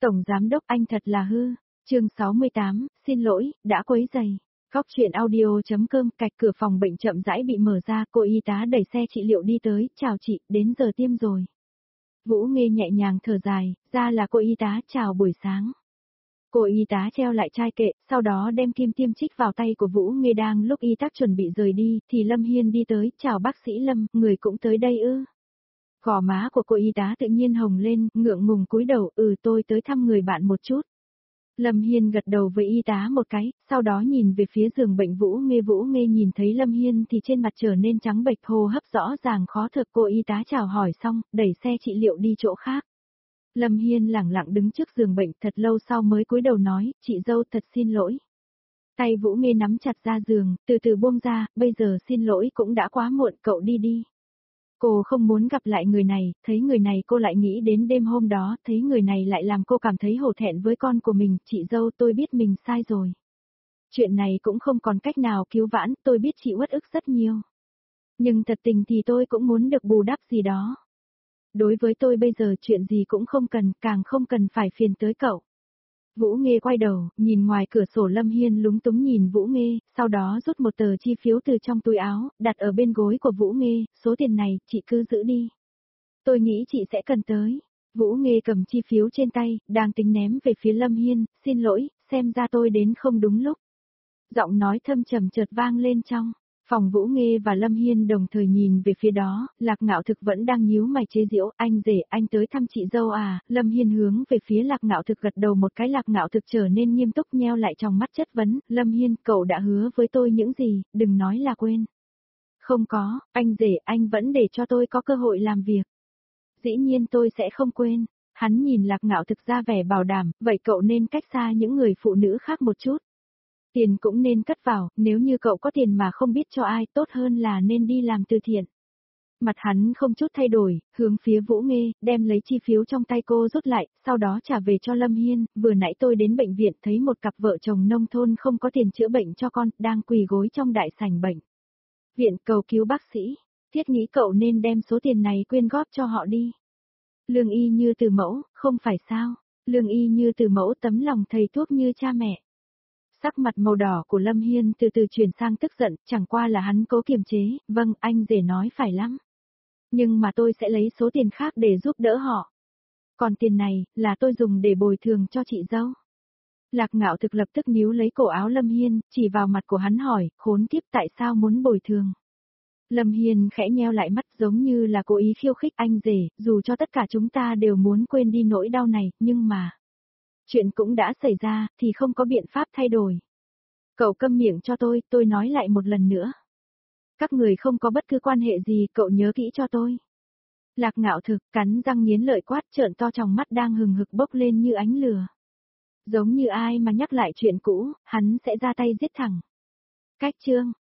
Tổng giám đốc anh thật là hư. Chương 68, xin lỗi, đã quấy rầy. Góc chuyện audio.com. Cạch cửa phòng bệnh chậm rãi bị mở ra, cô y tá đẩy xe trị liệu đi tới, chào chị, đến giờ tiêm rồi. Vũ Nghê nhẹ nhàng thở dài, ra là cô y tá, chào buổi sáng. Cô y tá treo lại chai kệ, sau đó đem kim tiêm chích vào tay của Vũ Nghê. Đang lúc y tá chuẩn bị rời đi, thì Lâm Hiên đi tới, chào bác sĩ Lâm, người cũng tới đây ư. Gò má của cô y tá tự nhiên hồng lên, ngượng ngùng cúi đầu, tôi tới thăm người bạn một chút. Lâm Hiên gật đầu với y tá một cái, sau đó nhìn về phía giường bệnh Vũ Nghê. Vũ Nghê nhìn thấy Lâm Hiên thì trên mặt trở nên trắng bệch, hô hấp rõ ràng khó thở. Cô y tá chào hỏi xong, đẩy xe trị liệu đi chỗ khác. Lâm Hiên lẳng lặng đứng trước giường bệnh thật lâu sau mới cúi đầu nói, chị dâu thật xin lỗi. Tay Vũ Nghê nắm chặt ra giường, từ từ buông ra, bây giờ xin lỗi cũng đã quá muộn, cậu đi đi. Cô không muốn gặp lại người này, thấy người này cô lại nghĩ đến đêm hôm đó, thấy người này lại làm cô cảm thấy hổ thẹn với con của mình. Chị dâu, tôi biết mình sai rồi. Chuyện này cũng không còn cách nào cứu vãn, tôi biết chị uất ức rất nhiều. Nhưng thật tình thì tôi cũng muốn được bù đắp gì đó. Đối với tôi bây giờ chuyện gì cũng không cần, càng không cần phải phiền tới cậu. Vũ Nghê quay đầu, nhìn ngoài cửa sổ. Lâm Hiên lúng túng nhìn Vũ Nghê, sau đó rút một tờ chi phiếu từ trong túi áo, đặt ở bên gối của Vũ Nghê, số tiền này, chị cứ giữ đi. Tôi nghĩ chị sẽ cần tới. Vũ Nghê cầm chi phiếu trên tay, đang tính ném về phía Lâm Hiên, xin lỗi, xem ra tôi đến không đúng lúc. Giọng nói thâm trầm chợt vang lên trong phòng. Vũ Nghê và Lâm Hiên đồng thời nhìn về phía đó, Lạc Ngạo Thực vẫn đang nhíu mày chế giễu, anh rể, anh tới thăm chị dâu à? Lâm Hiên hướng về phía Lạc Ngạo Thực gật đầu một cái. Lạc Ngạo Thực trở nên nghiêm túc, nheo lại trong mắt chất vấn, Lâm Hiên, cậu đã hứa với tôi những gì, đừng nói là quên. Không có, anh rể, anh vẫn để cho tôi có cơ hội làm việc. Dĩ nhiên tôi sẽ không quên. Hắn nhìn Lạc Ngạo Thực ra vẻ bảo đảm, vậy cậu nên cách xa những người phụ nữ khác một chút. Tiền cũng nên cất vào, nếu như cậu có tiền mà không biết cho ai, tốt hơn là nên đi làm từ thiện. Mặt hắn không chút thay đổi, hướng phía Vũ Nghê, đem lấy chi phiếu trong tay cô rút lại, sau đó trả về cho Lâm Hiên. Vừa nãy tôi đến bệnh viện thấy một cặp vợ chồng nông thôn không có tiền chữa bệnh cho con, đang quỳ gối trong đại sảnh bệnh viện cầu cứu bác sĩ. Thiết nghĩ cậu nên đem số tiền này quyên góp cho họ đi. Lương y như từ mẫu, không phải sao? Lương y như từ mẫu, tấm lòng thầy thuốc như cha mẹ. Sắc mặt màu đỏ của Lâm Hiên từ từ chuyển sang tức giận, chẳng qua là hắn cố kiềm chế, vâng, anh rể nói phải lắm. Nhưng mà tôi sẽ lấy số tiền khác để giúp đỡ họ. Còn tiền này, là tôi dùng để bồi thường cho chị dâu. Lạc Ngạo Thực lập tức níu lấy cổ áo Lâm Hiên, chỉ vào mặt của hắn hỏi, khốn kiếp, tại sao muốn bồi thường? Lâm Hiên khẽ nheo lại mắt, giống như là cố ý khiêu khích, anh rể, dù cho tất cả chúng ta đều muốn quên đi nỗi đau này, nhưng mà chuyện cũng đã xảy ra, thì không có biện pháp thay đổi. Cậu câm miệng cho tôi nói lại một lần nữa. Các người không có bất cứ quan hệ gì, cậu nhớ kỹ cho tôi. Lạc Ngạo Thực cắn răng nghiến lợi quát, trợn to tròng mắt đang hừng hực bốc lên như ánh lửa. Giống như ai mà nhắc lại chuyện cũ, hắn sẽ ra tay giết thẳng. Cách chương